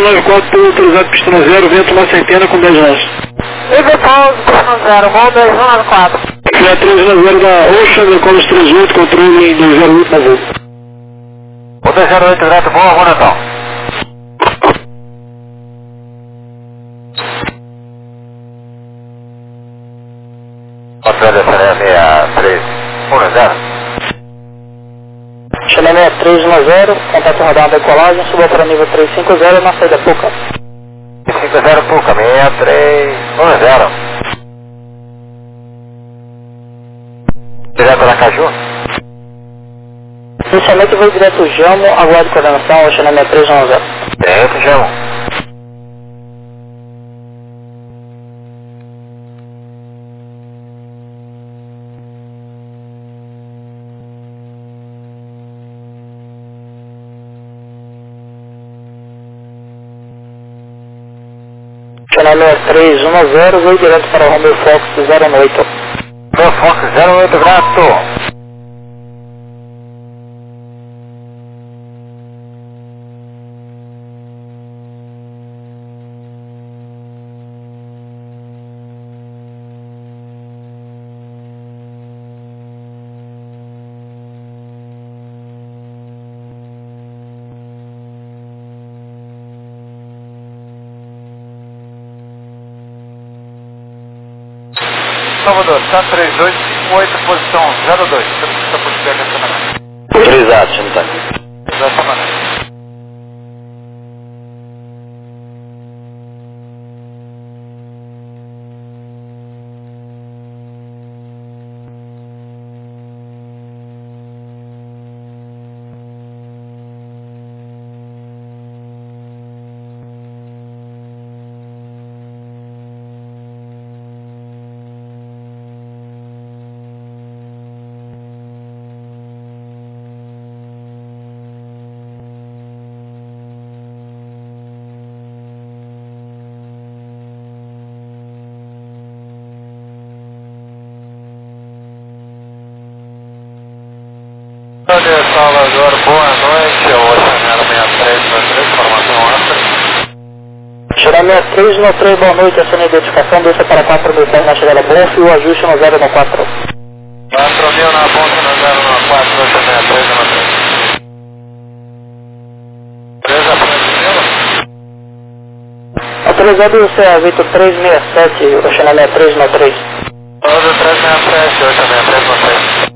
394 por autorizado pistão 0, vento uma centena com 10 nós. Eagle Pause, pistão 0, voo 2194. Aqui é 390 da Ocean, Decolos 38, controle em 208 na voo. O 208 grato, boa Natal. Hotel SNA 6310. Chilene 310, contato radar decolagem, suba para nível 350 na saída Puca. 350 Puca, 6310. Direto da Caju? Inicialmente vou direto Jamo, aguardo coordenação, Chilene 310. Dentro, Jamo. Chilene 310, vou direto para o Romeo Fox 08. Meu Fox 08 grato. Salvador, tá 3858, posição 02. Você não precisa por perto dessa maneira. Autorizado, não tá. Dessa maneira. Salvador, boa noite, o Oceano 6393, informação anta. Chilene 313, boa noite, essa é a identificação, desça para 4.000 na chegada Bonf e o ajuste no 0 no 4. 4.000 na ponta no 094, Oceano 393. 3 à frente dela? Autorizado o CA Victor 367, o Chilene 393. 367, Oceano 393.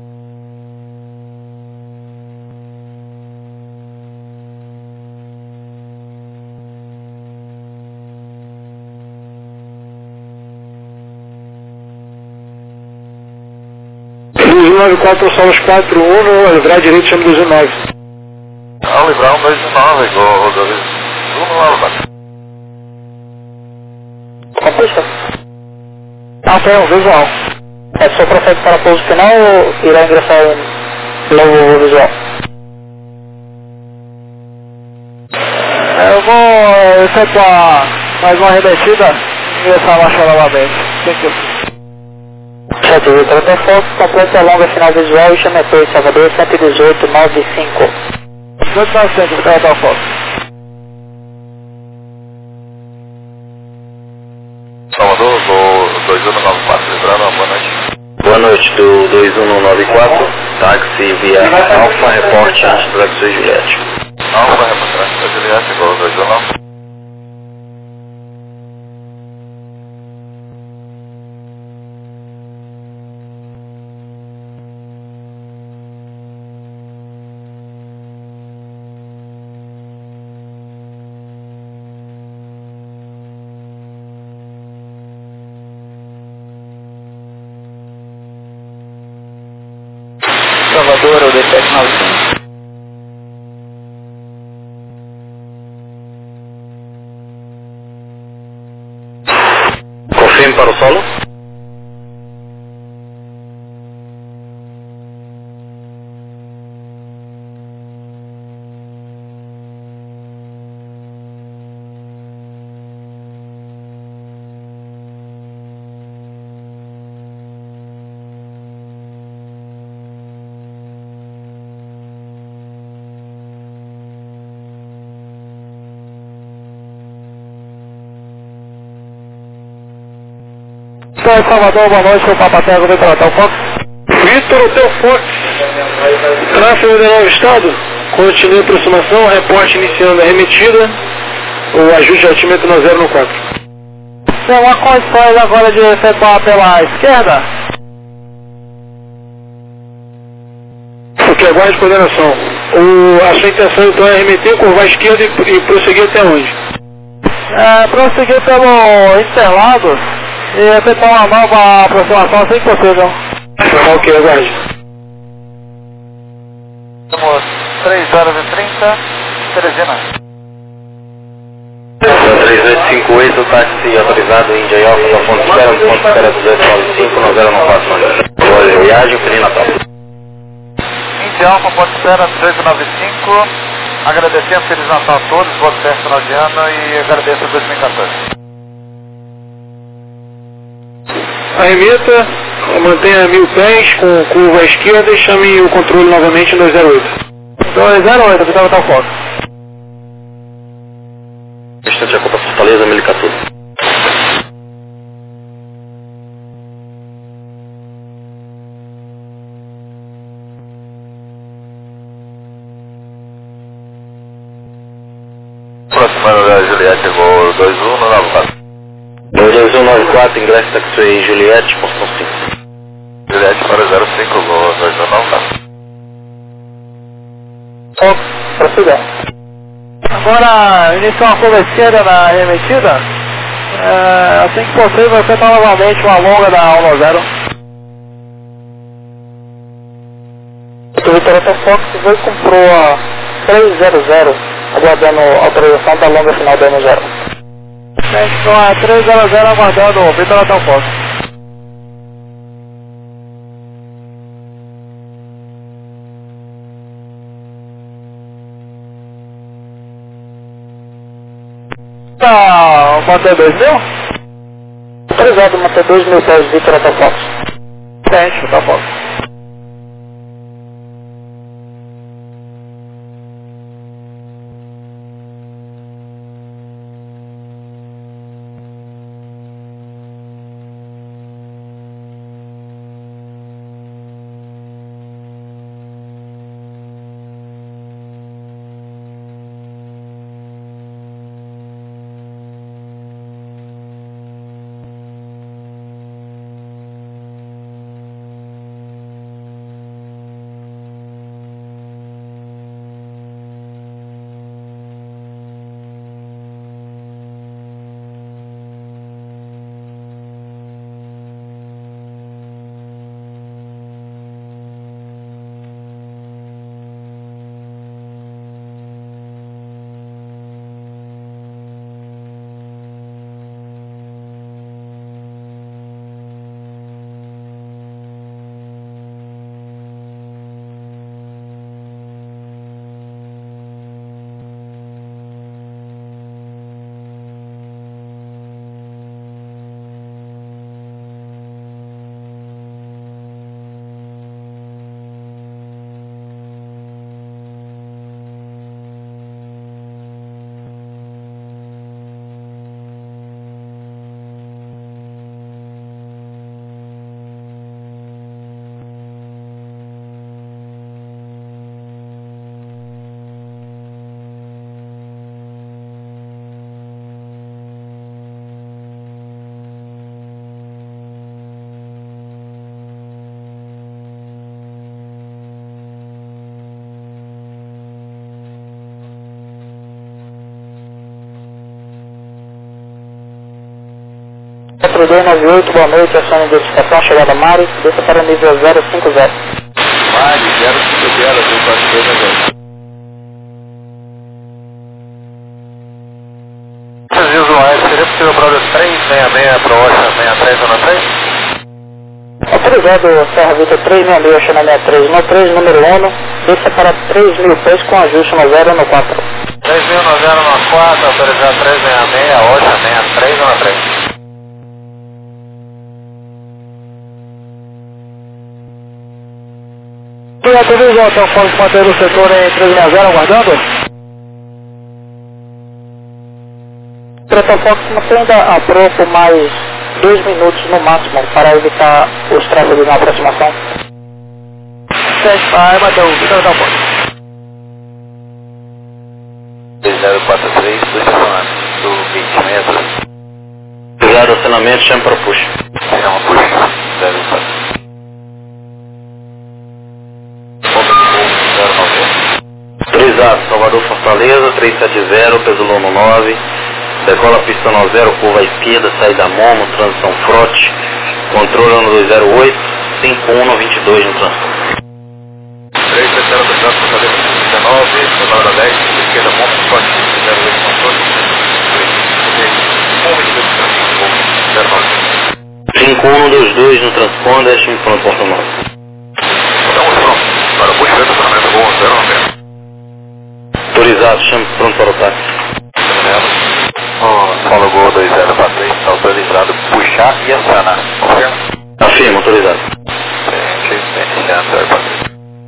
Nove 4 solos 4, 1, livrar direito, chama 209. Não, livrar 209, igual o 2. Vamos lá, Lucas. Compista? Não, tem um visual. É só procede para pouso final ou irá ingressar um novo visual? Eu vou efetuar mais uma remetida e ingressar a marcha novamente. Tem que... 7 Victor até Fox, completa a longa final visual e chama Torre Salvador 11895. 2.900, até o Fox. Salvador, do 2194, lembrando, boa noite. Boa noite, do 2194, táxi via Alfa, reporte antes do Draxo e Juliette. Alfa, reportagem da Juliette, igual o 219. Salvador, o D795. Confirme para o solo. Então, Salvador, boa noite, o Papatego, Vitor Hotel Fox. Vitor Hotel Fox, tráfego federal estado, continue a aproximação, reporte iniciando a remetida, o ajuste de altimento no 014. Tem uma condições agora de efetuar pela esquerda? O que aguarde coordenação. A sua intenção então é remeter, curvar à esquerda e prosseguir até onde? Prosseguir pelo Interlagos e efetuar uma nova aproximação assim que possível. Ok, aguarde. Estamos 3 horas e 30, Teresina. 3858, táxi autorizado Índia e Alfa, da ponto espera 295, no 094. Boa viagem, Feliz Natal. Índia Alfa, ponto espera 295. Agradecemos, Feliz Natal a todos, boa festa final de ano e agradeço a 2014. Arremeta, mantenha 1000 pés com curva à esquerda e chame o controle novamente no 208. 208, Vitor Hotel Fox. Instante a Copa Fortaleza, 1014. Aproximando da Juliette, voo 2194. 2194, ingresso taxiway Juliette, portão 5. Juliette para 05, voo 2194. Fox, prossiga. Agora, iniciar uma curva esquerda na remetida. Assim que possível, efetuar novamente uma longa da 10. O Vitor Hotel Fox foi comprou a 300, aguardando a autorização da longa final da N0. Então a 300 aguardando o Vitor Hotel Fox. Tá, manter 2000? Autorizado manter 2000 pés, Vitor Hotel Fox. Tente, tá bom. Metro 298, boa noite, acione de identificação, chegada Mari, desça para o nível 050. Mari, 050, voo para a esquerda. Esses usuários, seria possível para o 366 para o Ocean 6313? Autorizado, Serra Vitor 366, Ocean 63, no 3, número 1, desça para 3.000 pés com ajuste no 0 no 4. 3.000 no 0 no 4, autorizado 366, Ocean 6313. E a televisão, então pode manter o setor em 360 aguardando? Protofox, mantendo a Propo mais 2 minutos no máximo para evitar os tráfegos na aproximação. Vai, bateu, Vitor da ponte. 3043, do estacionamento do 20 metros. Obrigado, acionamento, chame para push. Chama push, 04. Autorizado, Salvador Fortaleza, 370, peso lono 9. Decola pista 90, curva à esquerda, saída Momo, transição frote. Controle ano 208, 5122 no transporte. 370, obrigado, Fortaleza 19, rodada 10, esquerda Momo, frote, 08 controle. 5122 no transponder, chame pronto, porta 9. Estamos prontos. Para push, estacionamento bom, 090. Autorizado, chame pronto para o táxi. Paulo Gol 2043, autorizado puxar e acionar. Confirma? Afirma, autorizado. Iniciando 043.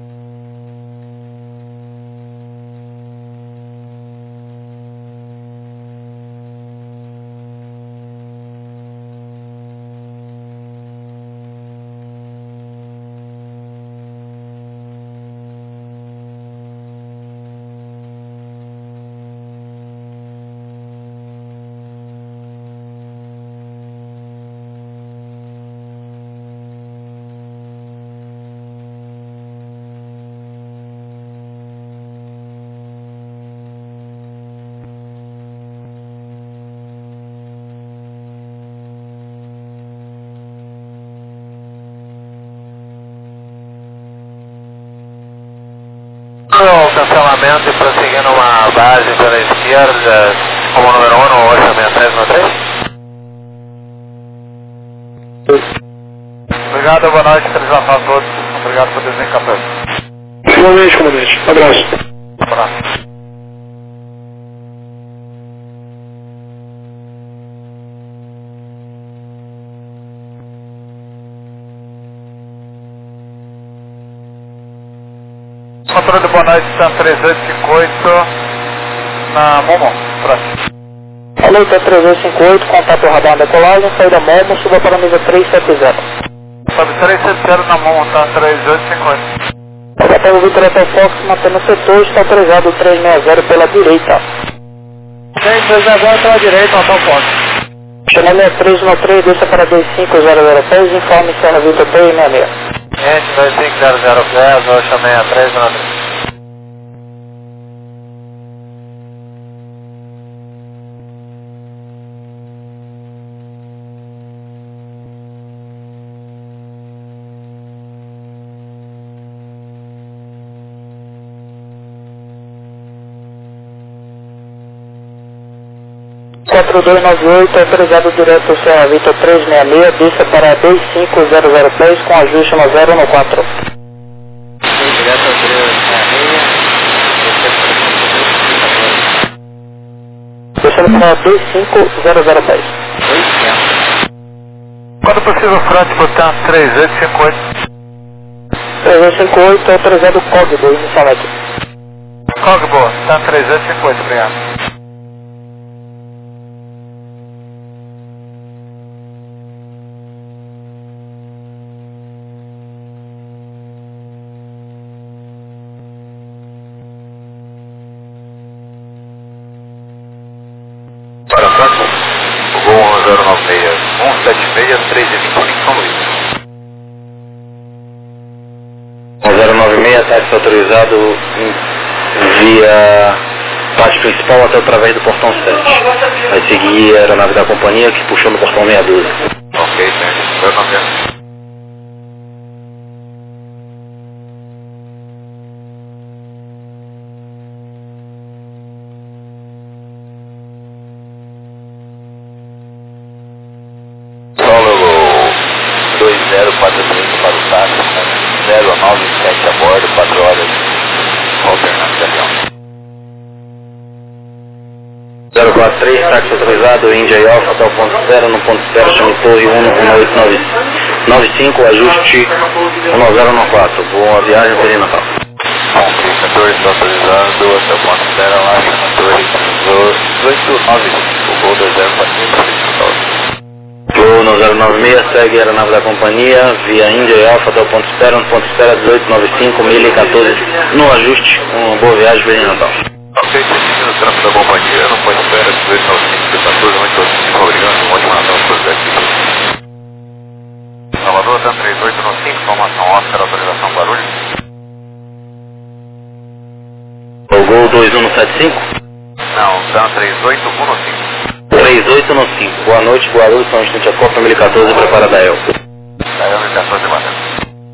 O cancelamento e prosseguindo uma base pela esquerda, como número 1 no 863. Obrigado, boa noite, felização a todos. Obrigado por desencampar. Igualmente, comandante. Abraço. Abraço. Controle, boa noite, São 3858 na Momo, próximo. Alô, 3858, contato radar decolagem, saída Momo, suba para a mesa 370. Sobe 370 na Momo, tá 3850. Até o Vitor Hotel Fox, mantendo o setor, está autorizado 360 pela direita. 360 pela direita, Hotel Fox. Chanel 313, desça para 25006, informe Serra Vitor 366. Gente, 25010, eu chamei a 393. Quatro 4298, autorizado direto Serra Vitor 366, desça para 25006 com ajuste no 0 no 4. Direto 366. Descendo para 25006. Quando possível, frente, botar 3858. 3858, autorizado código inicialmente. Cogbo, tá 3858, obrigado. Para próximo, o Gol 1096, 176, 325 São Luís. 1096, táxi autorizado via parte principal até através do portão 7. Vai seguir a aeronave da companhia que puxou no portão 612. Ok, gente, 090. Solo 2045 para o táxi, 097 a bordo, 4 horas, alternante de avião. 043, táxi autorizado, India e Alfa, até o ponto 0, no ponto 0, chame torre 11895, ajuste 1014, boa viagem, Feliz Natal. Ok, 14 está autorizado, até o ponto 0, lá, chama torre 1895, o Gol 2045, Feliz Natal. Flow no 1096, segue a aeronave da companhia, via Índia e Alfa até o ponto espera, no ponto espera 1895, 1014, no ajuste, uma boa viagem, Feliz Natal. Ok, seguindo o trânsito da companhia, no ponto espera 1895, 14, muito obrigado, um ótimo Natal para você aqui. Salvador, TAM 3815, informação Oscar, autorização Guarulhos. O Gol 2175? Não, TAM 3815. 3815, boa noite, Guarulhos, São Vicente a Copa 1014, prepara da El. Da El 1014, batendo.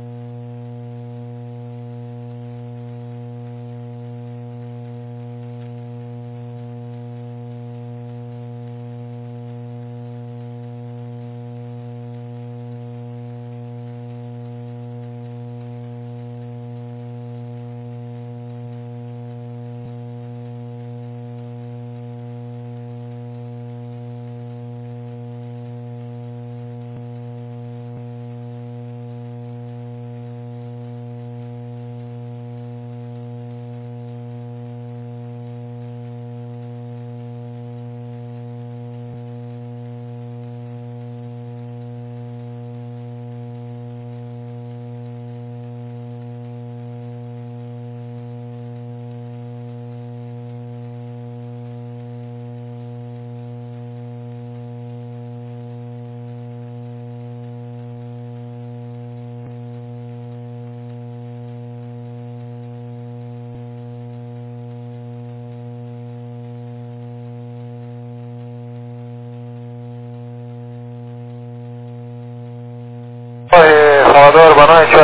Oi, Salvador, boa noite,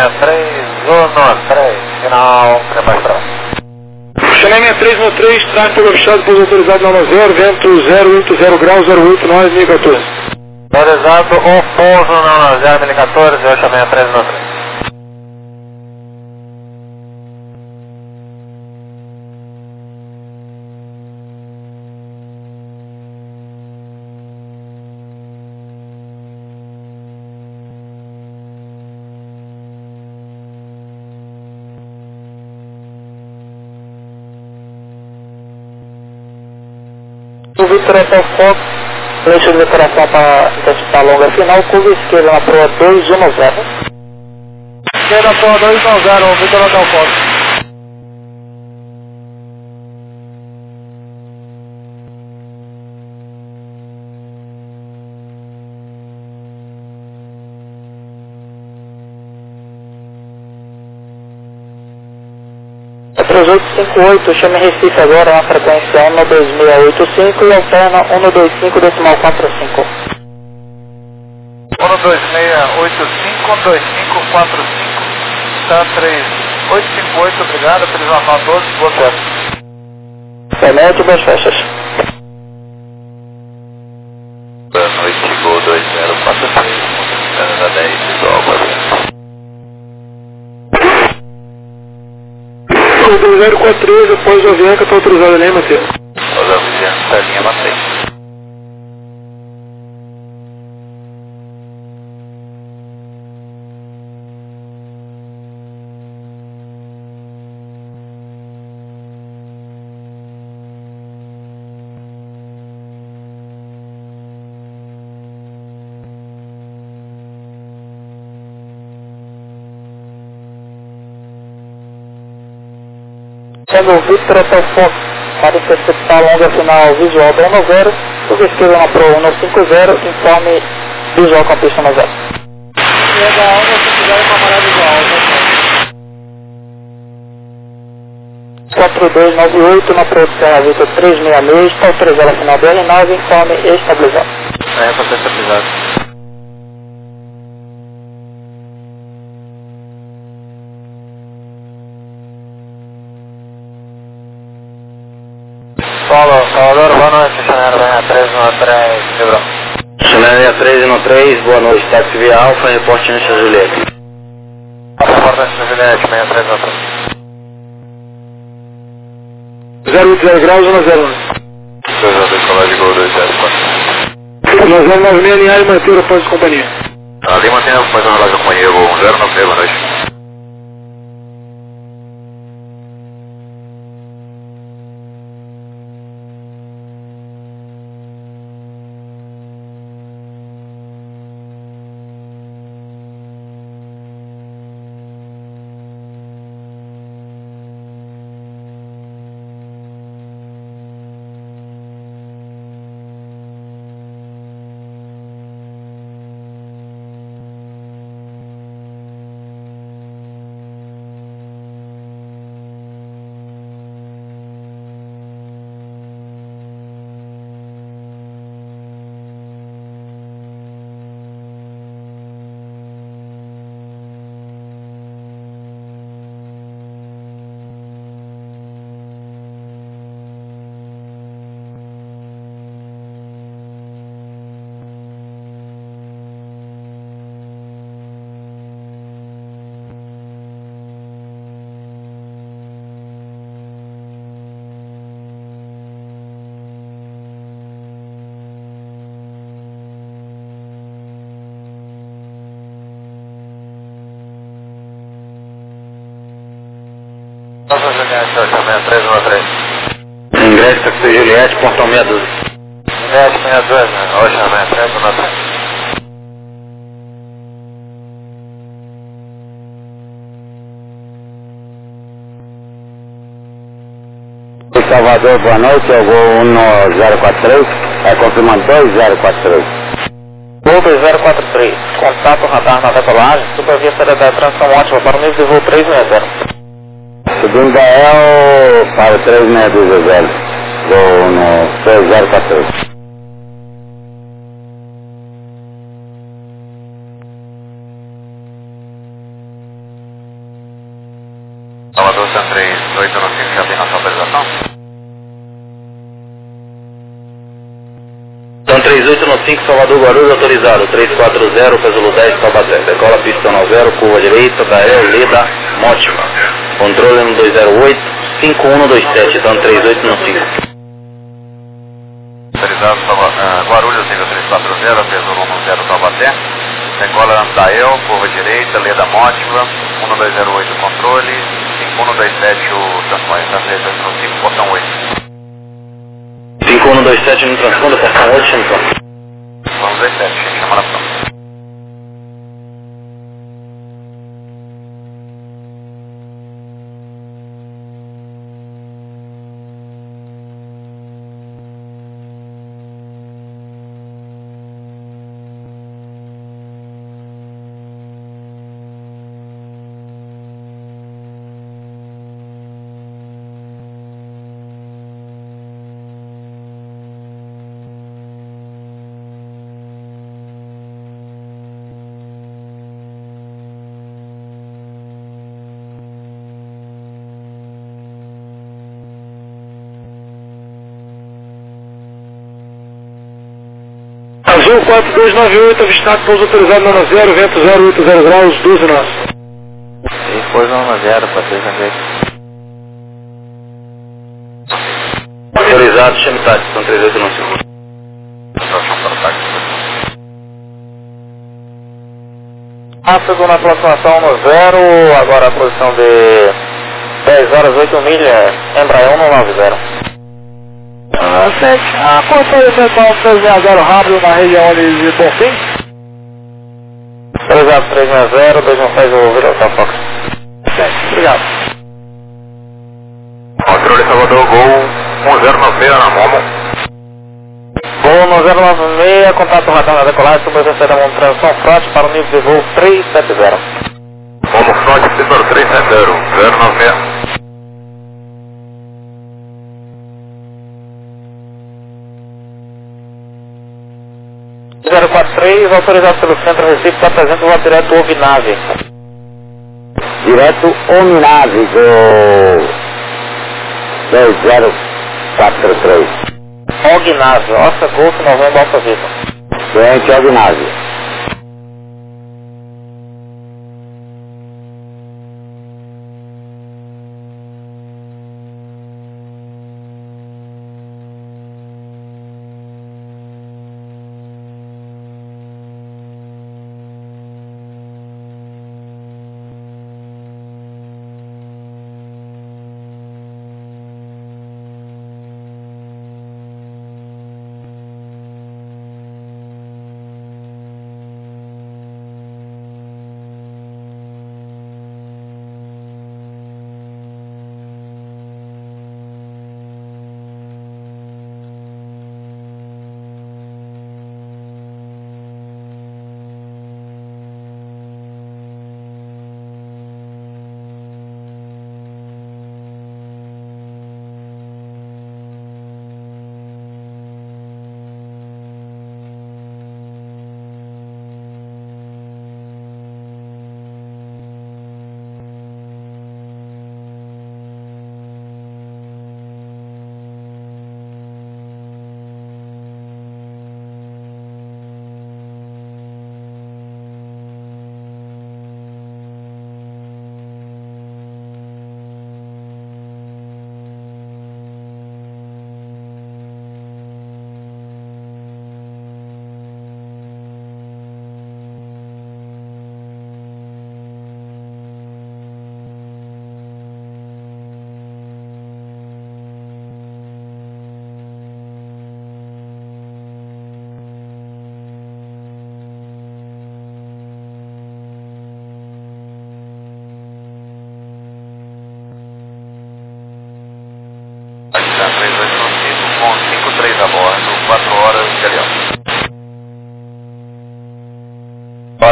863, final, prepare para lá. Chanel 6313, tráfego fechado, pouso autorizado na 90, vento 080 graus, 089, 1014. Autorizado, o pouso na 01014, 863. O Victor até o foco, eixo de decoração para intensificar a longa final, curva esquerda na proa 210. Esquerda proa 210, Vitor até o foco. É 3858, chame Recife agora na frequência 12685 e alterna 125 decimal 45. 12685, 2545, TAM 3858, obrigado, feliz Natal a todos, boa festa. Remédio, boas festas. Boa noite, Gol 2043, Canadá 10, visual, batendo. O 2043, após o Avianca, está autorizado, né, Matheus? Rosa linha mantém. Sendo o Victor até o foco, para interceptar a longa final visual da 10, curva esquerda na proa 150, informe visual com a pista 90. Chega a 150 com a maré visual, 4298 na proa de Serra Victor 366, está autorizado a final BR9, informe estabilizado. É, para ser estabilizado. Salvador, boa noite, Chanel 6313, Librão. Chanel 6313, boa noite, táxi via Alfa, reporte antes da Juliette. Reporte antes da Juliette, 6313. 080 graus, 101. 2 colégio Gol 204. 9096, alinhar e manter a pós de companhia. Ali mantém a mais uma relógio da companhia, Gol 096, boa noite. Ocean 6313. Ingresso Taxi Juliette, portão 62. Juliette 62, Ocean 6313. Salvador, boa noite, é o Gol 1043, confirmando 2043. Gol 2043, contato radar na decolagem, supervia seriedade transição ótima para o nível de voo 360. Subindo Gael para o 3620, Gol no 2043. Salvador, Ocean 3815, já tem nossa autorização? Então 3895, Salvador Guarulhos, autorizado, 340, Peso 10, Taubaté. Decola pista 90, curva direita, Gael, Leda, Mótima. Controle no 208, 5127, então 3895. Autorizado, Guarulhos, nível 340, peso 10, Taubaté. Decola Dael, curva direita, Leda Mótima, 1208 controle, 5127 o transponder, 3895, portão 8. 5127 no transponder, portão 8, então. Vamos 17, chama na frente. Azul 4298, avistado, pouso autorizado na 0, vento 080 graus, 12 nós. Depois na 0 para 3 na vez. Autorizado, chame táxi, são 3895. Ácido na aproximação no 0, agora a posição de 10 horas 8 milhas, Embraer 190. A controle central 360 rápido na região de Bonfim. 30360, 216 o Virotal Fox. Obrigado. Controle Salvador, Gol 1096 na Momo. Gol no 096, contato radar na decolagem, supervia da transição frota para o nível de voo 370. Momo Front, Setor 370, 096. 043, autorizado pelo Centro Recife, está presente o voo direto Ovinave. Direto Ominave do 2043. Ognave, Oscar Golf, Novembro, Alfa Vitor. Doente Ominave.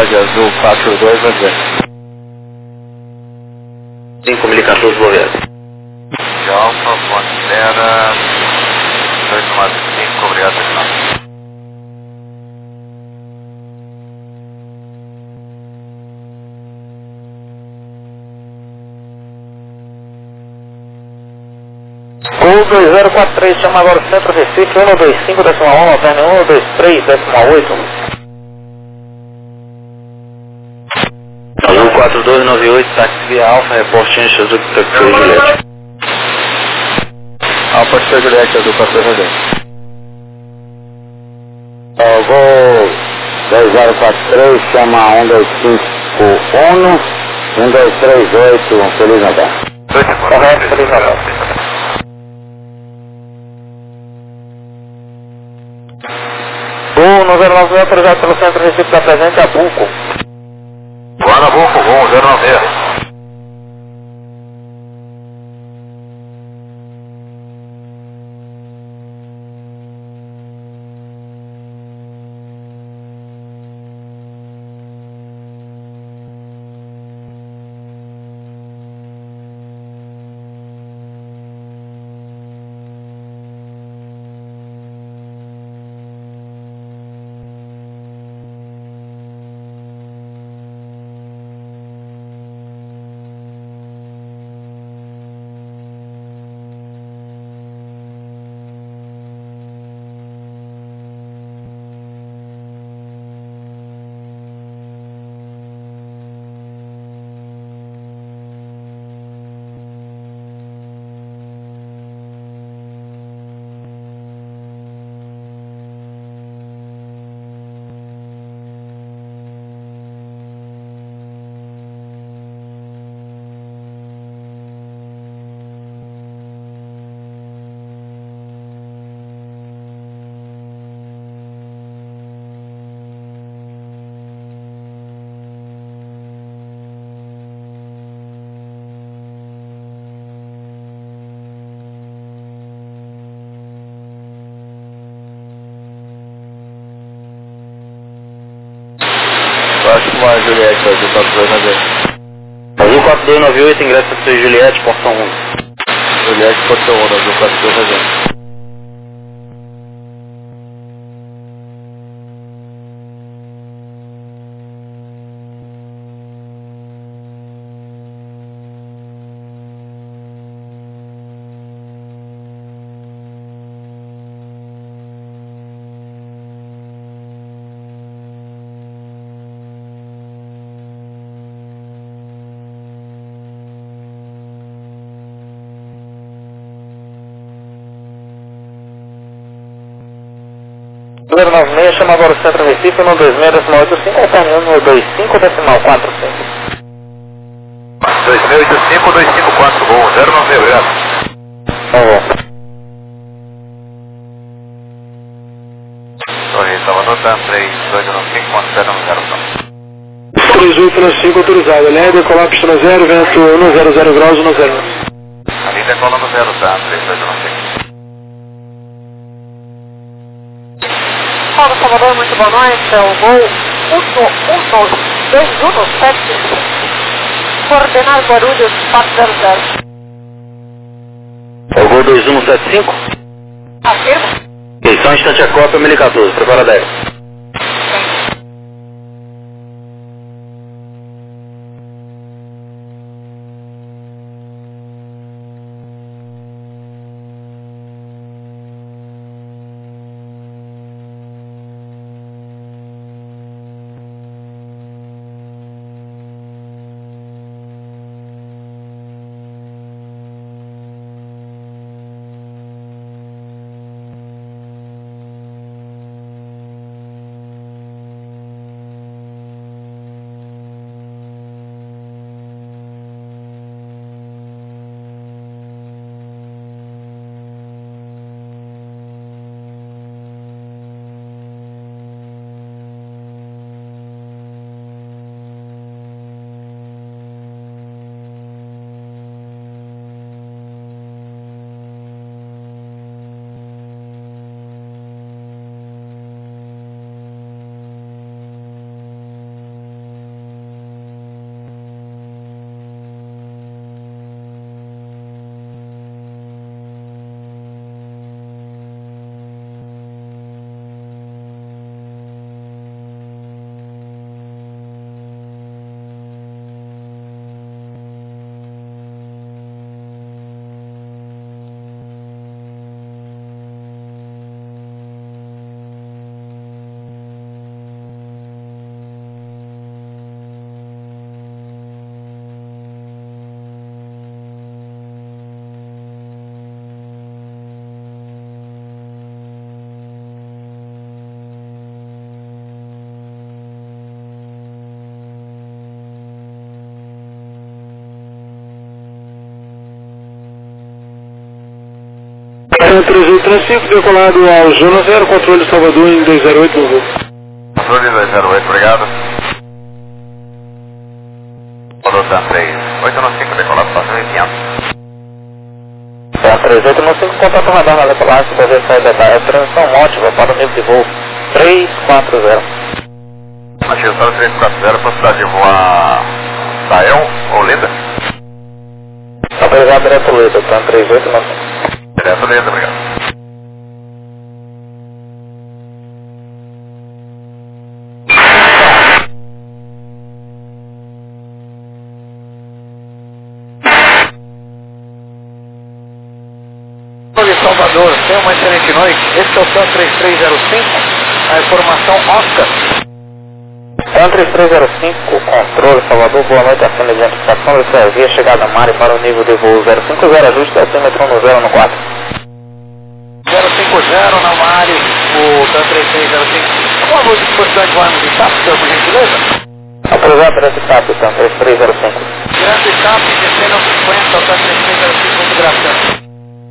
Juliette, azul 4290. 5 Milicatus Juliette. De Alfa, Pantera, 295, obrigado, terminal. Gol 2043, chama agora o Centro Recife, 125,1, alterno 123,8. Azul 4298, táxi via Alfa, reporte Ancha Azul Taxi Juliette. Alfa X Juliette, azul 4290. Gol 2043, chama 1251, 1238, Feliz Natal. Correto, Feliz Natal. Gol no 09, autorizado pelo Centro Recife da presente, Abuco. Boa Nabuco, gol 096. Próximo a Juliette, azul 4290. Azul 4298, ingresso Taxi Juliette, portão 1. Juliette, portão 1, azul 4290. Número 96, chama agora o Centro Recife, 126,85, alterno 125,45. 2685, 254, gol 096, obrigado. Tá bom. Sorry, estava anotando 3295, considera no 0. 3895 autorizado, LR, decolar pista 0, vento 100 graus, 10. Ali decola no 0, tá? 3295. Paulo Salvador, muito boa noite. É o gol 2175, coordenar Guarulhos 400. É o gol 2175? Afirma? Ok, só um instante a cópia, Milicatus, prepara 10. 3835, decolado ao Zona 0, controle Salvador em 208, por favor. Controle 208, obrigado. Rodotan 3895, decolado, passando em 500. 3895, contato radar na decolagem, poder sair da transmissão móvel para o nível de voo 340. Matias 340, possibilidade de voar Dael ou Leda? Obrigado, direto Leda, tá 3895. Direto Leda, obrigado. Salvador, tenha uma excelente noite. Esse é o TAM 3305, a informação Oscar. TAM 3305, controle Salvador, boa noite, acima de antecipação, via chegada Mari para o nível de voo 050, ajuste altímetro no 0 no 4. 050 na Mari, o TAM 3305. Qual a disponibilidade de voarmos de TAP, senhor, por gentileza? Aprovado, direto TAP, TAM 3305. Direto TAP, descendo 50, o TAM 3305, muito graças.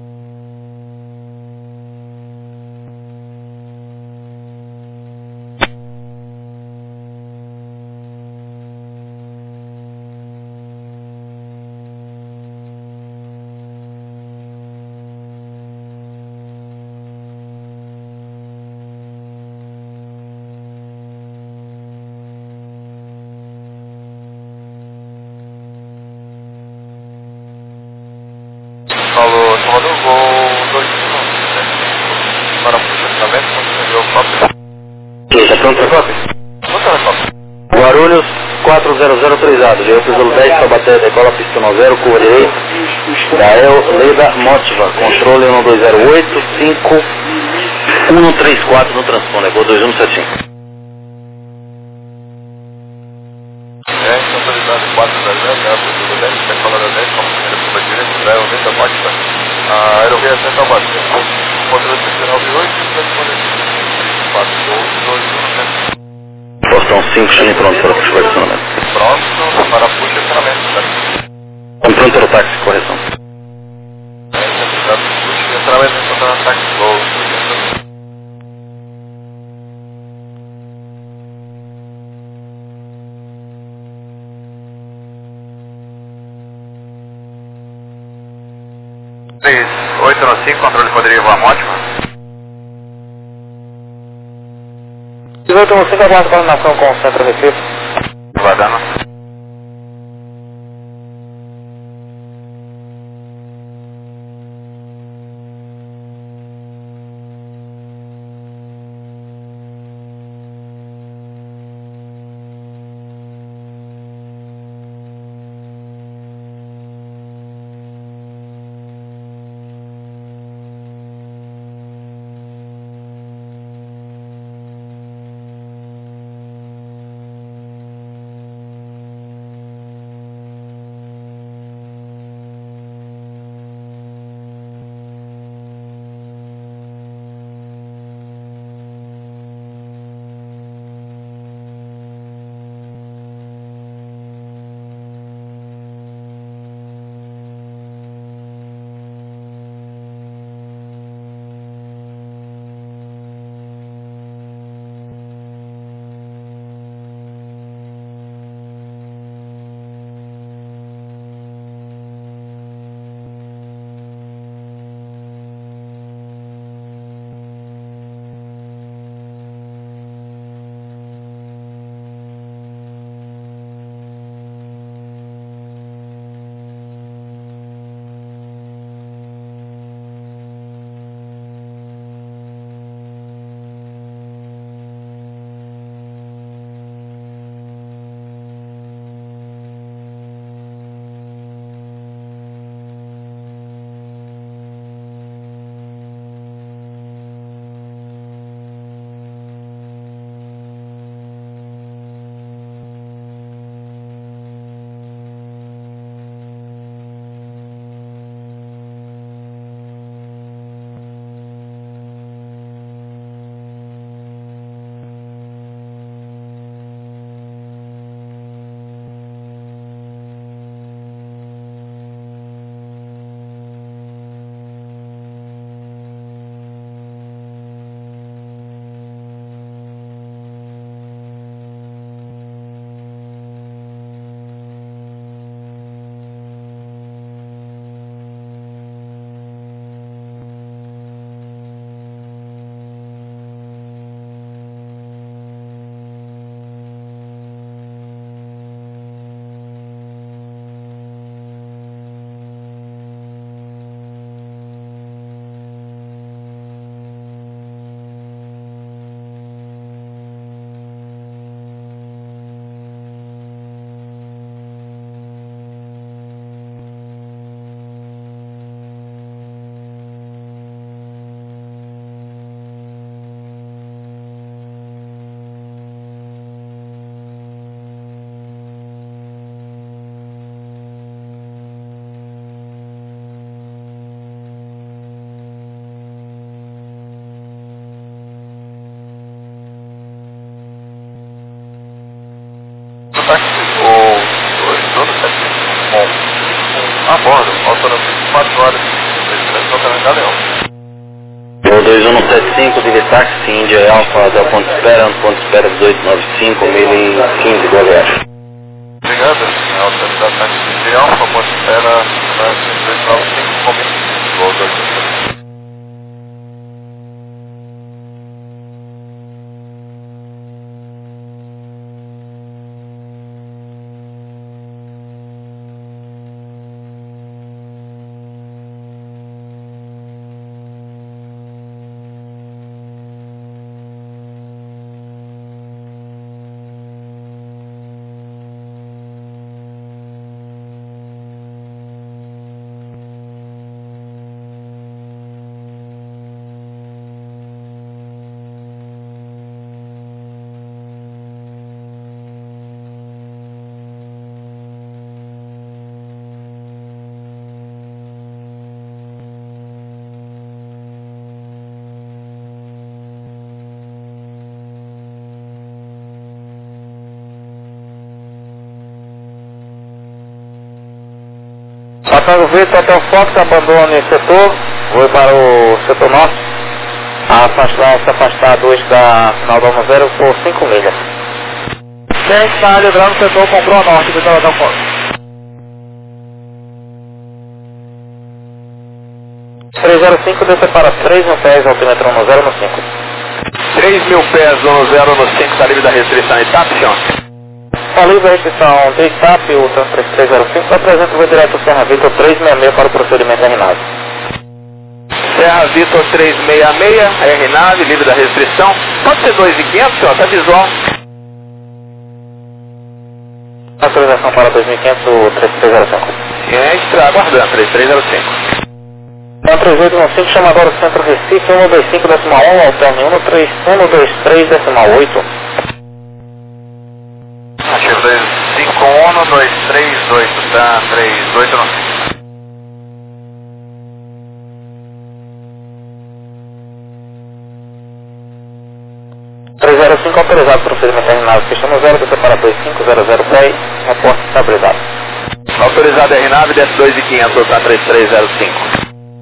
Falou, Salvador, voo 219, para o funcionamento, conseguiu cópia. Já pronto para cópia? Quanto é cópia? Guarulhos 4003, Geofisolo 10, Taubaté, decola pista 90, curva direita, Dael, Leda, Motiva, controle 1208, 5134 no transponder, voo 2175. Autoridade 400, Geofisolo 10, decola 10, como primeira curva direita, Dael, Leda, Motiva, Aerovia Central Básica, controle 398, transponder 422, Postão 5, chame pronto para o estacionamento. Pronto, para puxo de estacionamento. Estamos pronto para o táxi, correção. Puxo de estacionamento, estacionamento, táxi, voo. 3895, controle poderia voar Mótima. 1815, aguardo coordenação com o Centro Recife. Guardando. foram 24 horas de totalmente da Leão. Gol 2175 de táxi, Índia Alfa, da ponto espera 1895, 1015, Goiás. Obrigado, autoridade táxi de Alfa, ponto espera 1895, comigo, gol 2. Passando o Vitor até o Fox, abandone o setor, vou para o setor norte, se afastar do eixo da final da 10 por 5 milhas. Quem está liderando o setor comprou a norte do Hotel Fox. 305 descer para 3 mil pés, altímetro no 0 no 5. 3 mil pés, no 0 no 5, está livre da restrição ETAP, senhor? Está livre a restrição de ETAP, o trânsito 3305, apresenta o voo direto Serra Vitor 366 para o procedimento RNAV. Serra Vitor 366, RNAV, livre da restrição. Pode ser 2.500, senhor, tá visual. Autorização para 2500, o 3305. Ciente, aguardando, 3305. Então 3815, chama agora o centro Recife, 125,1, alterne 123,8. Ativo 251, 238, tá? 38 no 5. Autorizado para o procedimento RNAV, questão no 0, descer para 25006, reporte estabilizado. Autorizado RNAV, desce 2.500, tá? 3305.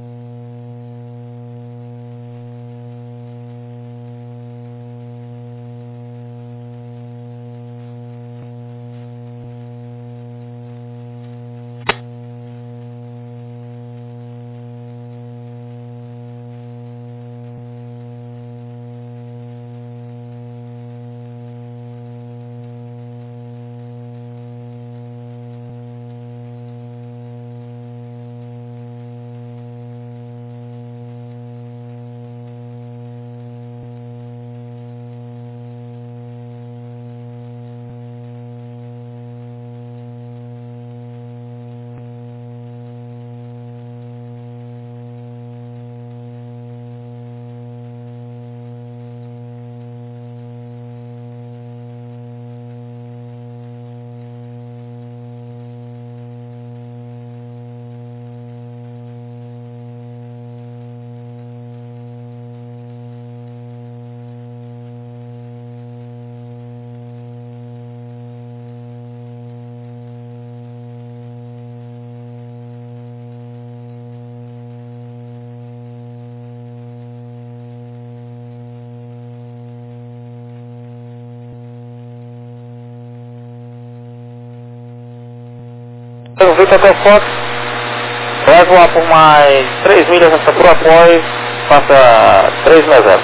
Eu vi até o Fox, levo lá por mais 3 milhas nessa por apoio, passa 360.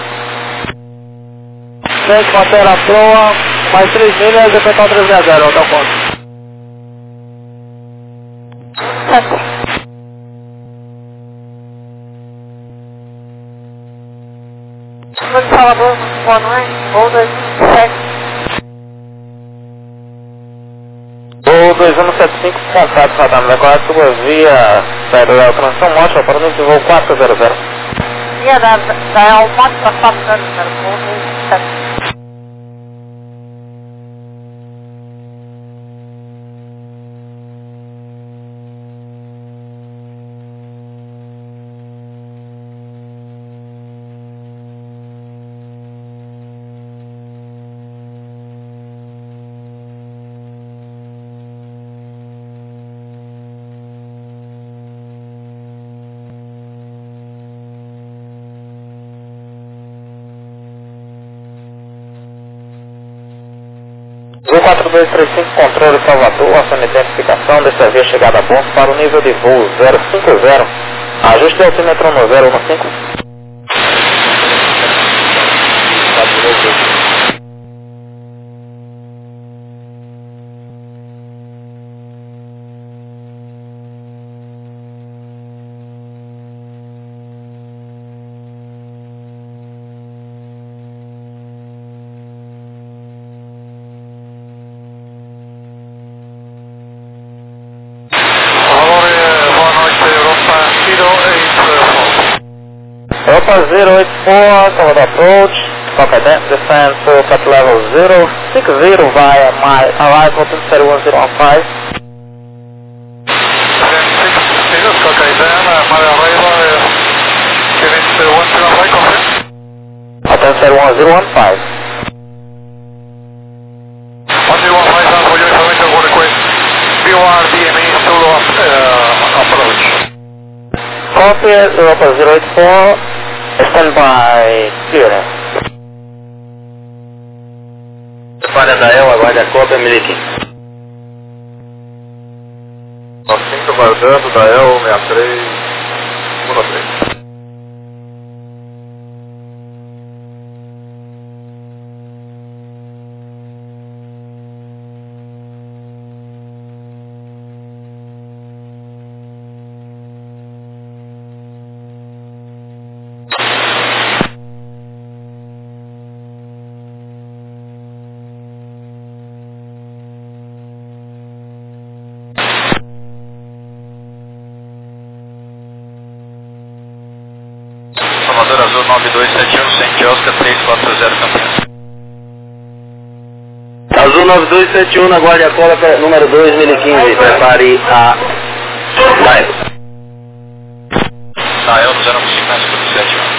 Gente, mantém a proa, mais 3 milhas e depois tá 360, Hotel Fox. Número de Salvador, boa noite, voo 227. O 2175, contato Radar Decorado, sua via saída da transição móvel para o voo 400. Via da Almote para 400, voo 227. Voo 4235, controle Salvador, ação identificação, dessa via chegada a ponto para o nível de voo 050, ajuste de altímetro no 015. Europa 084, Salvador approach, copy that, descend to cut level 060 via my arrival to 01015. Attend 01015. 1015 for your information for request. BORDME solo approach. Copy Europa 084, stand by clearance. Falha da El, aguarde a cópia, Miliquim. 5 guardando da El 6313. Salvador Azul 9271, Centro Oscar 340 Campinas. Azul 9271, na guarda a cópia, número 2015, prepare a Dial. Dial 015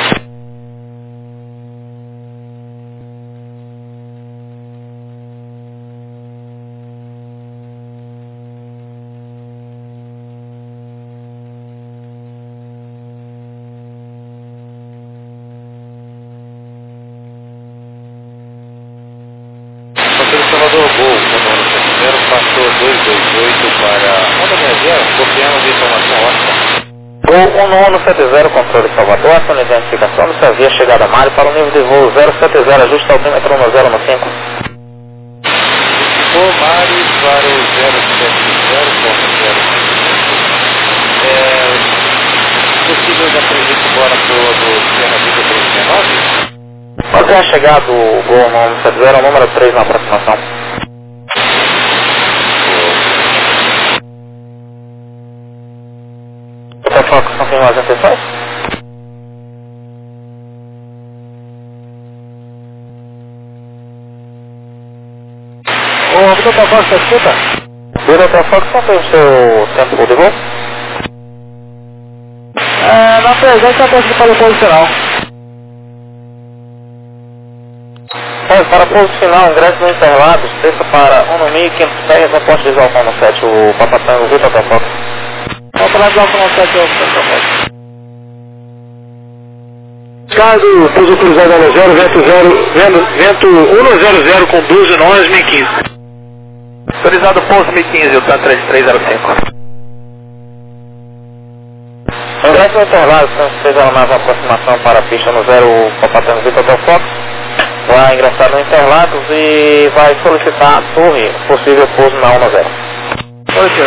Salvador Gol, comando 0 passou 228 para Onda 60, copiamos a informação ótima. Gol 1170, controle Salvador, ação de identificação, dessa via chegada a Mário para o nível de voo 070, ajuste altímetro no 015. Ficou Mário para o 070.0. Possível de acredito embora para o Serra Vida 369? Pode ter chegado o Gol 1170, número 3 na aproximação. Você foca confirmar as intenções? Ô, Vitor Fox, você escuta? Vitor Fox, qual foi o seu tempo de voo? Na presença até que pode posicionar. Para posicionar o ingresso no Interlagos, desça para 1.500 pés no ponto de visual no 7, o Papatango Vitor Fox. Vamos para visual no 7, o Vitor Fox. Caso pouso cruzado ao 0, vento 100 com 12 nós, 1015. Autorizado pouso 1015, o TAN 3305. Ingresso no Interlagos, fez a nova aproximação para a pista no 0, Papatango Vitor Fox. Vai ingressar no Interlagos e vai solicitar a torre, possível pouso na 10. Ok.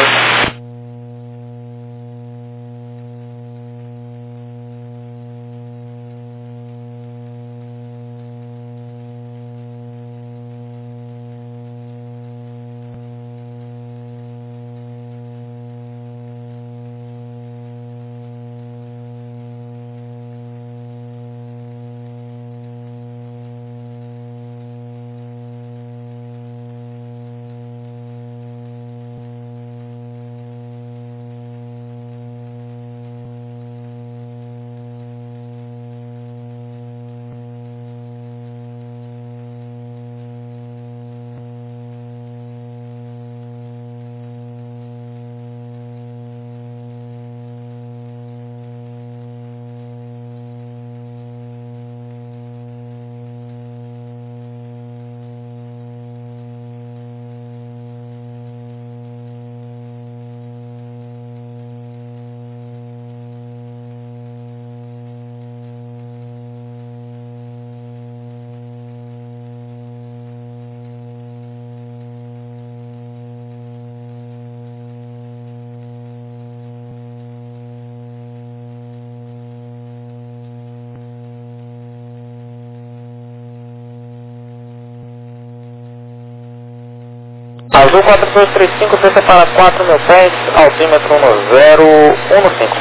Azul 4235, desça para 4.000 pés, altímetro 1015.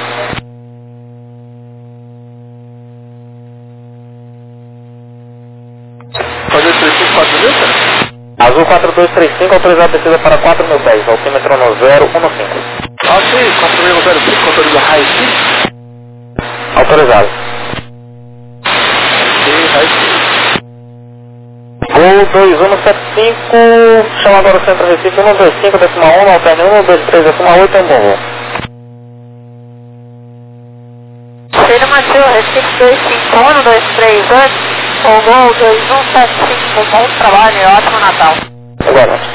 Fazer 35, 4 mil, cara? Azul 4235, autorizado a descida para 4.000 pés, altímetro 1015. Ah, sim, 4.005, controle da High Speed. Autorizado. Sim, High Speed. Gol 2175, chama agora o centro Recife, 125, 1, alterne 123, 8, é um bom voo. Cheiro Matheus, Recife 251, 238, o Gol 2175, bom trabalho e ótimo Natal. Igualmente.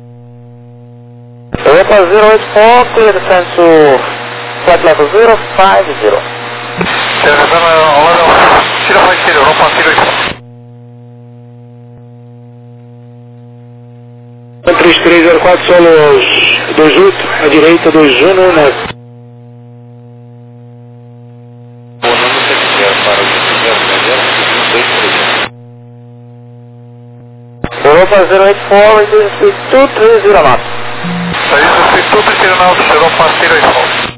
Europa 084, clear descent to flight level 050. Tira mais interior, Europa 084. 3304, solo 28, à direita 219. Bonando 70 para o 060, Europa 084, reduce speed 230 knots. Saída de tudo terminal do Europa 084.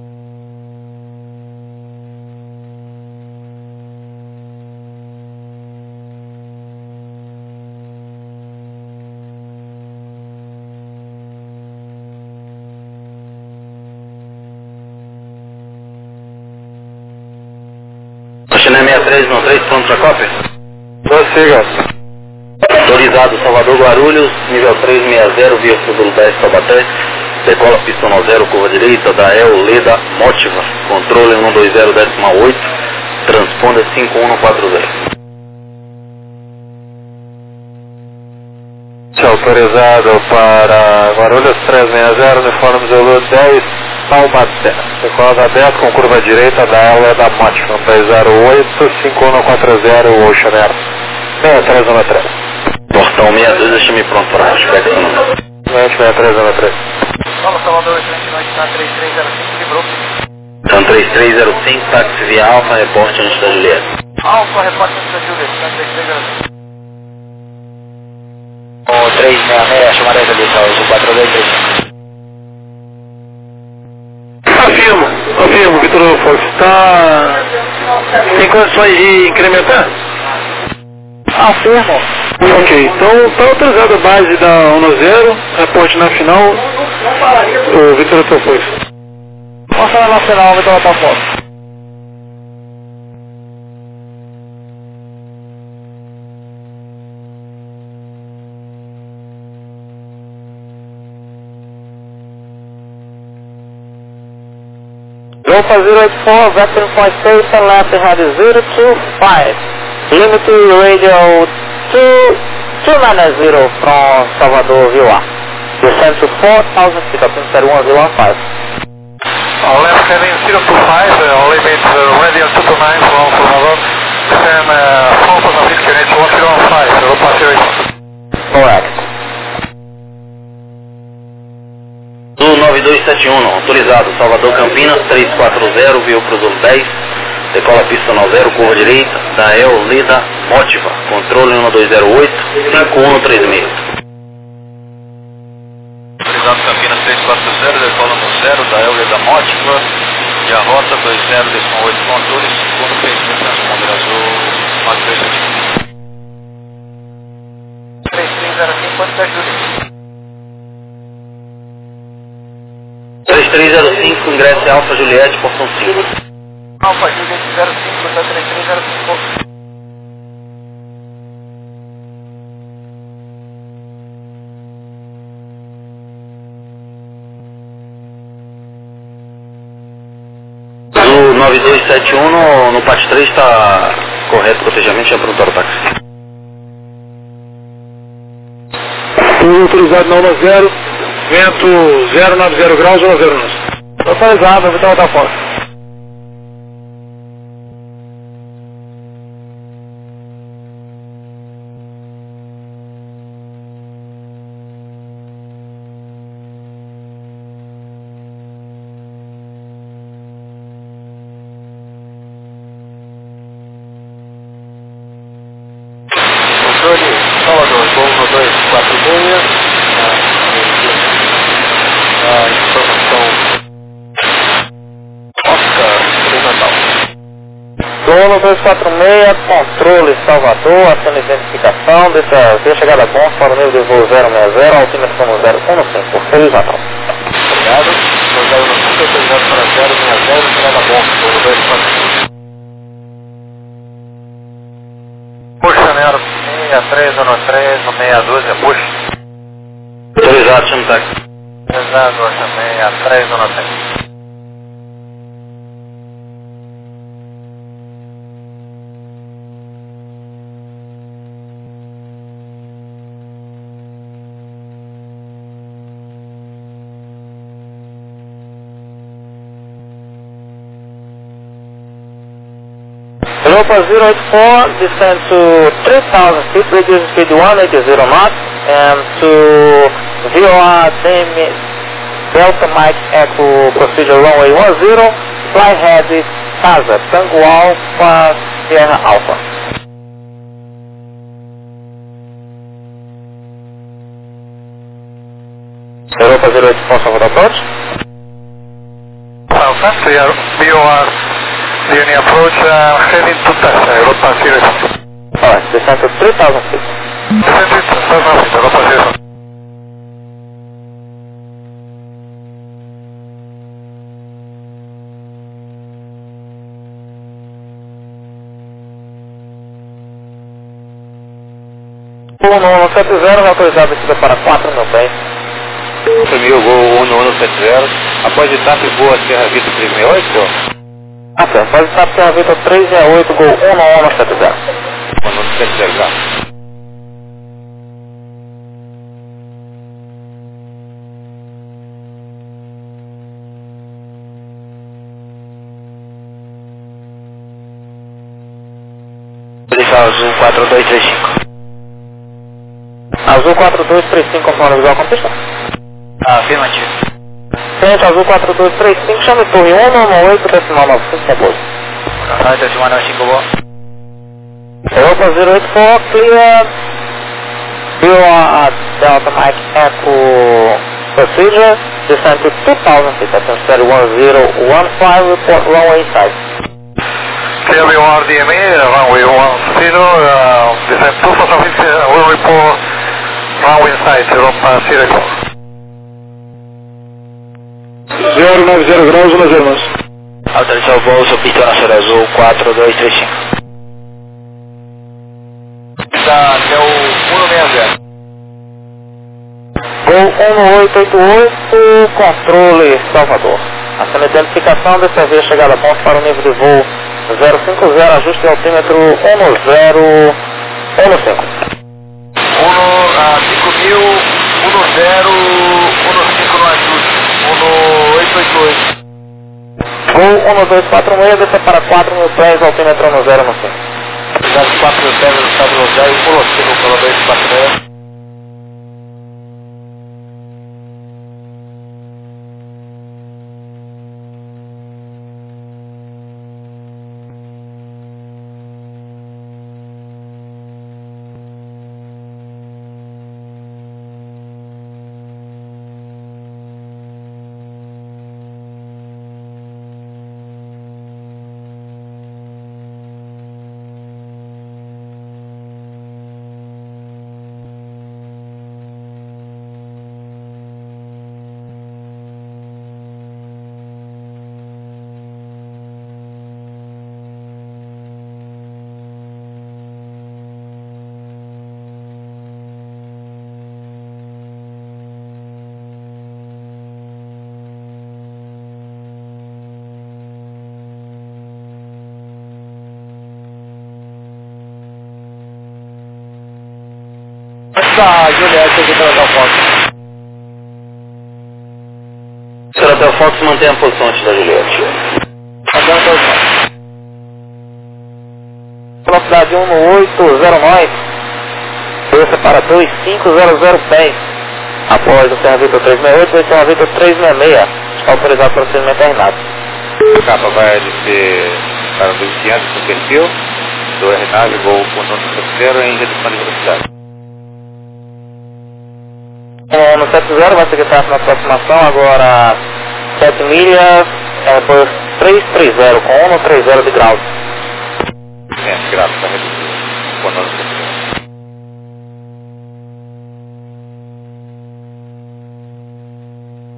China 6393, pronto para cópia? Prossiga. Autorizado Salvador Guarulhos, nível 360, via Sul 10 Taubaté, decola pista 0, curva direita, Dael, Leda, Motiva, controle 120, 8, transponder 5140. Autorizado para Guarulhos 360, uniforme Zulu 10, Taubaté. Decola 10 com curva direita da Ela da Motiva, 208, 5140, Ocean Air, 6313. Portão 62, deixa-me pronto para aspecto. 6313. Vamos, Salvador, 39 na 3305 de Brooklyn. Então 3305, táxi via Alfa, reporte antes da Julieta. Alfa, repórter da Julieta, na 3305. O 366, chamada de Julieta, Azul 4235. Afirmo, Vitor Fox. Tem condições de incrementar? Afirmo. Ok, então está autorizado a base da 10, reporte na final, o Vitor Fox. Mostra na final, Vitor Fox. Alpha 084, vector point station, left head 025. Limit radio 290 from Salvador VOA. Descend to 4,000 feet, altimeter 1015. Left heading 025, limit radio 229 from Salvador, descend 4,000 feet, unit 1015, Europa 084. Correct. Do 9271, autorizado Salvador Campinas 340, via para o Zulu 10, decola pista 90, curva direita, Dael, Leda, Motiva, controle 1208, 5136. Autorizado Campinas 340, decola no 0, Dael, Leda, Motiva, e a rota 20,8 controle, segundo 3.000, transponder azul 9271. 3305, quanto da Julieta? 3305, ingresso Alfa Juliette, portão 5. Alfa Julieta 05, da 3305. Do 9271, no PAT 3 está correto o cotejamento, já perguntaram o táxi. Tudo autorizado na 10, vento 090 graus, 10 Autorizado, Vitor Fox. Controle Salvador, Gol 1246, Dono 246, controle Salvador, acendo identificação, deixa chegada bom para o nível de voo 060, altímetro como 015, feliz Natal. Obrigado, 205, para 060, chegada bom, dono 246. Puxa, Nero, 6313, 612, puxa. Autorizado, chama táxi. Exato, 6313. Europa 084, descend to 3,000 feet, reduce speed 180 knots, and to VOR Delta Mike Echo procedure runway 10, fly heavy Casa, Tango Alpha, Sierra Alpha. Europa 084, Salvador approach. Southwest, we are VOR Linear approach, heading to Tessa, Europa 0. Alright, descend to 3,000 feet. Descend to 3,000 feet, Europa 0. No 70, autorizado descida para 4 pés. 4.000, Gol 1170. Após etapa, voa Serra Vitor 368, Ah, certo. Pode estar para a Vitor 368, Gol 1170. 1170, já. Deixar azul 4235. Azul 4235, conforme visual com pista. Afirmativo. Frente azul 4235, chame torre 198, decimal 95, compôs. Contato decimal 95, boa. Europa 084, clear. VOR Delta Mike Echo procedure, descend to 2,000 feet, atmospheric 1015, report runway inside. Clear VOR DME, runway 10, descend 2,000 feet, will report runway inside, Europa 04. 090 graus, 109. Autorização voo, sua pista nacional azul 4235. Está até o 160. Gol 1888, controle Salvador. Acendo identificação, dessa vez chegada a ponto para o nível de voo 050, ajuste altímetro 1015. 5.000, 1015 no ajuste, 1888. Gol 1246, desça para 4.000 pés, altímetro 1015. Obrigado, 4.000 pés no estado do Zé e Colosino, pelo 246. Essa Juliette aqui para o Fox. Senhor Hotel Fox, mantém a posição antes da Juliette. Mantém a posição. Velocidade 1809. Desça para 2500 pés. Após o Serra Vitor 368, vai ser uma Vitor 366. Está autorizado para o procedimento terminado. O capa vai descer para 2.500 no perfil do RNAV, voo com 190 em redução de velocidade. 270, vai seguir tráfego na aproximação, agora 7 milhas, Airbus 330, com 130 de grau. 100 graus, está reduzido.